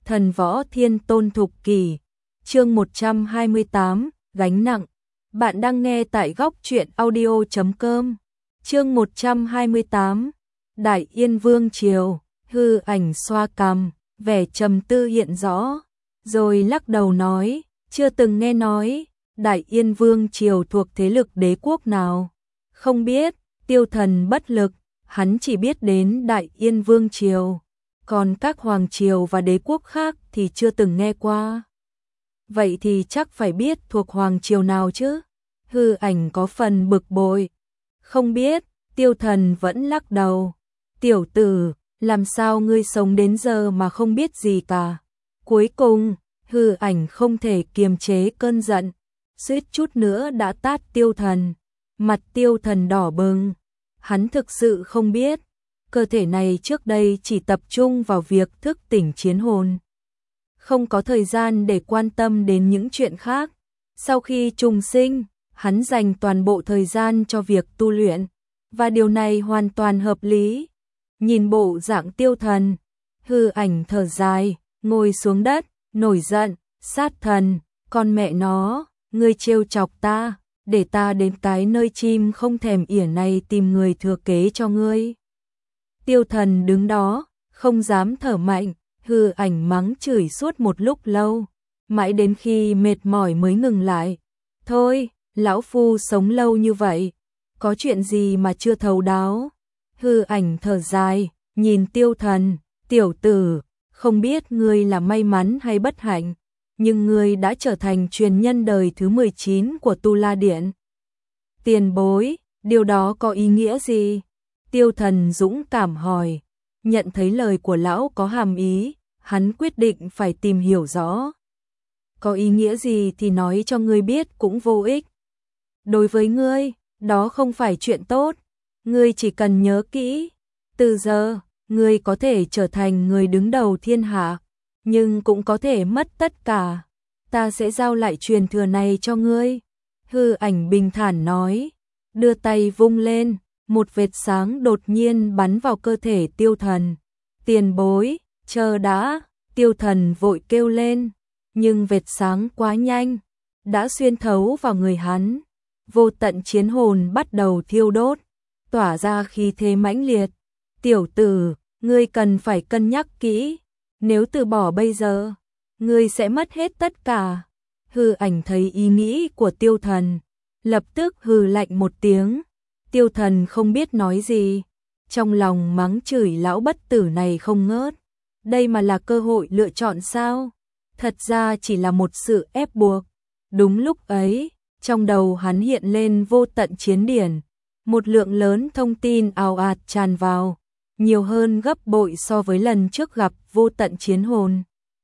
Thần võ thiên tôn thục kỷ, chương 128, gánh nặng. Bạn đang nghe tại góc truyện audio.com. Chương 128, Đại Yên Vương Triều. Hư ảnh xoa cằm, vẻ trầm tư hiện rõ, rồi lắc đầu nói, chưa từng nghe nói, Đại Yên Vương Triều thuộc thế lực đế quốc nào. Không biết. Tiêu Thần bất lực, hắn chỉ biết đến Đại Yên Vương Triều, còn các hoàng triều và đế quốc khác thì chưa từng nghe qua. Vậy thì chắc phải biết thuộc hoàng triều nào chứ? Hư ảnh có phần bực bội. Không biết. Tiêu Thần vẫn lắc đầu. Tiểu tử, làm sao ngươi sống đến giờ mà không biết gì cả? Cuối cùng, hư ảnh không thể kiềm chế cơn giận, suýt chút nữa đã tát Tiêu Thần. Mặt Tiêu Thần đỏ bừng. Hắn thực sự không biết, cơ thể này trước đây chỉ tập trung vào việc thức tỉnh chiến hồn, không có thời gian để quan tâm đến những chuyện khác. Sau khi trùng sinh, hắn dành toàn bộ thời gian cho việc tu luyện, và điều này hoàn toàn hợp lý. Nhìn bộ dạng Tiêu Thần, hư ảnh thở dài, ngồi xuống đất, nổi giận, sát thần, con mẹ nó, ngươi trêu chọc ta, để ta đến cái nơi chim không thèm ỉa này tìm người thừa kế cho ngươi. Tiêu Thần đứng đó, không dám thở mạnh, hư ảnh mắng chửi suốt một lúc lâu, mãi đến khi mệt mỏi mới ngừng lại. Thôi, lão phu sống lâu như vậy, có chuyện gì mà chưa thấu đáo? Hư ảnh thở dài, nhìn Tiêu Thần, tiểu tử, không biết ngươi là may mắn hay bất hạnh, nhưng ngươi đã trở thành truyền nhân đời thứ 19 của Tu La Điện. Tiền bối, điều đó có ý nghĩa gì? Tiêu Thần dũng cảm hỏi. Nhận thấy lời của lão có hàm ý, hắn quyết định phải tìm hiểu rõ. Có ý nghĩa gì thì nói cho ngươi biết cũng vô ích. Đối với ngươi, đó không phải chuyện tốt. Ngươi chỉ cần nhớ kỹ, từ giờ, ngươi có thể trở thành người đứng đầu thiên hạ, nhưng cũng có thể mất tất cả. Ta sẽ giao lại truyền thừa này cho ngươi. Hư ảnh bình thản nói, đưa tay vung lên, một vệt sáng đột nhiên bắn vào cơ thể Tiêu Thần. Tiền bối, chờ đã, Tiêu Thần vội kêu lên, nhưng vệt sáng quá nhanh, đã xuyên thấu vào người hắn. Vô tận chiến hồn bắt đầu thiêu đốt, tỏa ra khí thế mãnh liệt. Tiểu tử, ngươi cần phải cân nhắc kỹ, nếu từ bỏ bây giờ, ngươi sẽ mất hết tất cả. Hư ảnh thấy ý nghĩ của Tiêu Thần, lập tức hừ lạnh một tiếng. Tiêu Thần không biết nói gì, trong lòng mắng chửi lão bất tử này không ngớt. Đây mà là cơ hội lựa chọn sao? Thật ra chỉ là một sự ép buộc. Đúng lúc ấy, trong đầu hắn hiện lên vô tận chiến điển, một lượng lớn thông tin ào ạt tràn vào, nhiều hơn gấp bội so với lần trước gặp vô tận chiến hồn.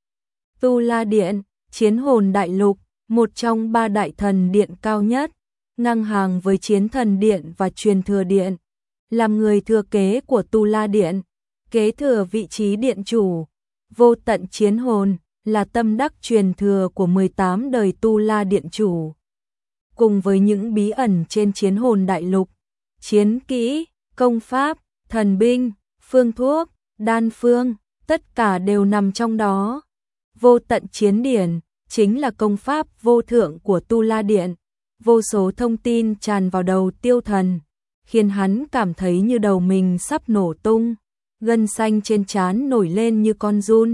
Tu La Điện, chiến hồn đại lục, một trong 3 đại thần điện cao nhất, ngang hàng với Chiến Thần Điện và Truyền Thừa Điện, làm người thừa kế của Tu La Điện, kế thừa vị trí điện chủ. Vô tận chiến hồn là tâm đắc truyền thừa của 18 đời Tu La Điện chủ. Cùng với những bí ẩn trên chiến hồn đại lục, chiến kỹ, công pháp, thần binh, phương thuốc, đan phương, tất cả đều nằm trong đó. Vô tận chiến điển chính là công pháp vô thượng của Tu La Điện. Vô số thông tin tràn vào đầu Tiêu Thần, khiến hắn cảm thấy như đầu mình sắp nổ tung, gân xanh trên trán nổi lên như con giun.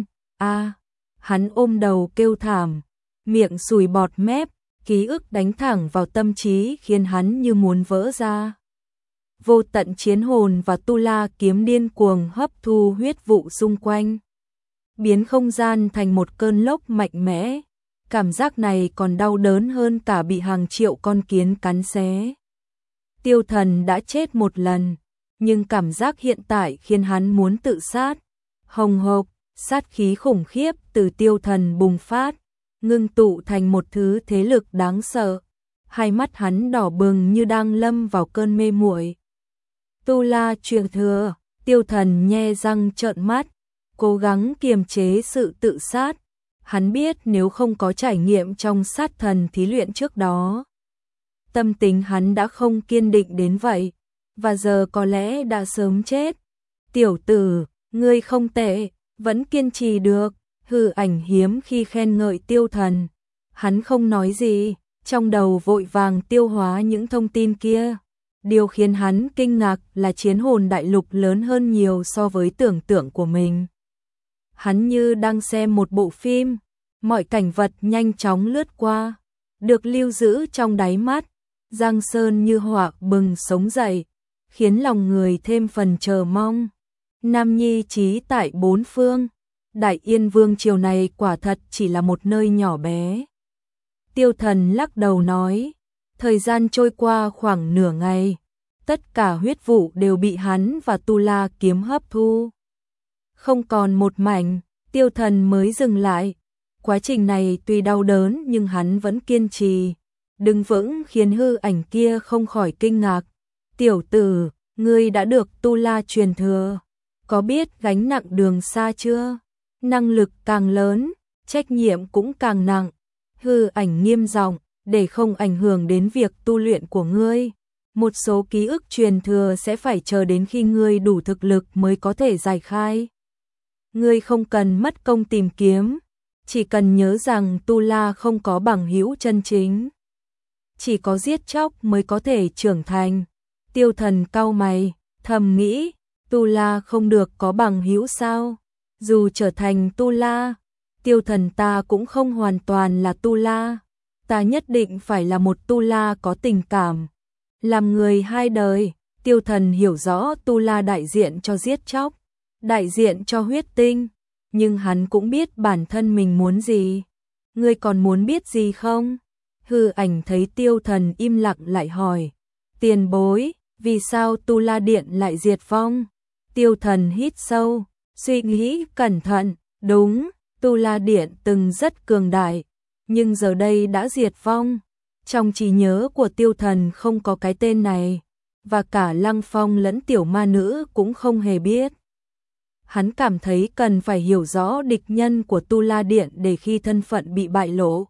Hắn ôm đầu kêu thảm, miệng sùi bọt mép, ký ức đánh thẳng vào tâm trí khiến hắn như muốn vỡ ra. Vô tận chiến hồn và Tu La kiếm điên cuồng hấp thu huyết vụ xung quanh, biến không gian thành một cơn lốc mạnh mẽ. Cảm giác này còn đau đớn hơn cả bị hàng triệu con kiến cắn xé. Tiêu Thần đã chết một lần, nhưng cảm giác hiện tại khiến hắn muốn tự sát. Hồng hộc, sát khí khủng khiếp từ Tiêu Thần bùng phát, ngưng tụ thành một thứ thế lực đáng sợ. Hai mắt hắn đỏ bừng như đang lâm vào cơn mê muội. Tu La truyền thừa, Tiêu Thần nhe răng trợn mắt, cố gắng kiềm chế sự tự sát. Hắn biết nếu không có trải nghiệm trong sát thần thí luyện trước đó, tâm tính hắn đã không kiên định đến vậy, và giờ có lẽ đã sớm chết. Tiểu tử, ngươi không tệ, vẫn kiên trì được. Hư Ảnh hiếm khi khen ngợi Tiêu Thần. Hắn không nói gì, trong đầu vội vàng tiêu hóa những thông tin kia. Điều khiến hắn kinh ngạc là chiến hồn đại lục lớn hơn nhiều so với tưởng tượng của mình. Hắn như đang xem một bộ phim, mọi cảnh vật nhanh chóng lướt qua, được lưu giữ trong đáy mắt, Giang Sơn như họa bừng sống dậy, khiến lòng người thêm phần chờ mong. Nam Nhi trí tại bốn phương, Đại Yên Vương triều này quả thật chỉ là một nơi nhỏ bé. Tiêu Thần lắc đầu nói, thời gian trôi qua khoảng nửa ngày, tất cả huyết vụ đều bị hắn và Tu La kiếm hấp thu. Không còn một mảnh, Tiêu Thần mới dừng lại. Quá trình này tuy đau đớn nhưng hắn vẫn kiên trì, đứng vững khiến Hư Ảnh kia không khỏi kinh ngạc. Tiểu tử, ngươi đã được Tu La truyền thừa, có biết gánh nặng đường xa chưa? Năng lực càng lớn, trách nhiệm cũng càng nặng. Hư Ảnh nghiêm giọng, để không ảnh hưởng đến việc tu luyện của ngươi. Một số ký ức truyền thừa sẽ phải chờ đến khi ngươi đủ thực lực mới có thể giải khai. Ngươi không cần mất công tìm kiếm, chỉ cần nhớ rằng Tu La không có bằng hữu chân chính. Chỉ có giết chóc mới có thể trưởng thành. Tiêu Thần cau mày, thầm nghĩ, Tu La không được có bằng hữu sao? Dù trở thành Tu La, Tiêu Thần ta cũng không hoàn toàn là Tu La. Ta nhất định phải là một Tu La có tình cảm. Làm người hai đời, Tiêu Thần hiểu rõ Tu La đại diện cho giết chóc, đại diện cho huyết tinh, nhưng hắn cũng biết bản thân mình muốn gì. Ngươi còn muốn biết gì không? Hư Ảnh thấy Tiêu Thần im lặng lại hỏi, tiền bối, vì sao Tu La Điện lại diệt vong? Tiêu Thần hít sâu, suy nghĩ cẩn thận, đúng, Tu La Điện từng rất cường đại, nhưng giờ đây đã diệt vong. Trong trí nhớ của Tiêu Thần không có cái tên này, và cả Lăng Phong lẫn tiểu ma nữ cũng không hề biết. Hắn cảm thấy cần phải hiểu rõ địch nhân của Tu La Điện để khi thân phận bị bại lộ,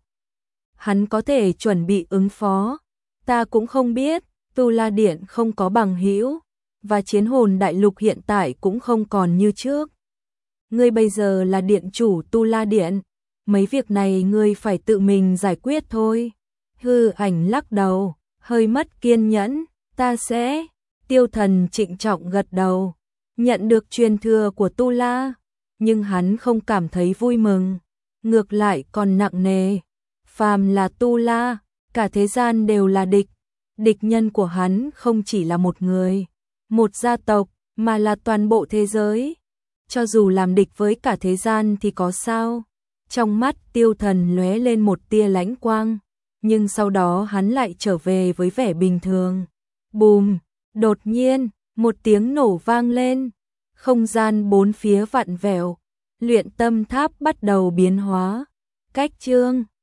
hắn có thể chuẩn bị ứng phó. Ta cũng không biết, Tu La Điện không có bằng hữu, và chiến hồn đại lục hiện tại cũng không còn như trước. Ngươi bây giờ là điện chủ Tu La Điện, mấy việc này ngươi phải tự mình giải quyết thôi. Hư Ảnh lắc đầu, hơi mất kiên nhẫn, ta sẽ. Tiêu Thần trịnh trọng gật đầu, nhận được truyền thừa của Tu La, nhưng hắn không cảm thấy vui mừng, ngược lại còn nặng nề. Phàm là Tu La, cả thế gian đều là địch. Địch nhân của hắn không chỉ là một người, một gia tộc, mà là toàn bộ thế giới. Cho dù làm địch với cả thế gian thì có sao? Trong mắt Tiêu Thần lóe lên một tia lãnh quang, nhưng sau đó hắn lại trở về với vẻ bình thường. Bùm, đột nhiên, một tiếng nổ vang lên, không gian bốn phía vặn vẹo, luyện tâm tháp bắt đầu biến hóa. Cách chương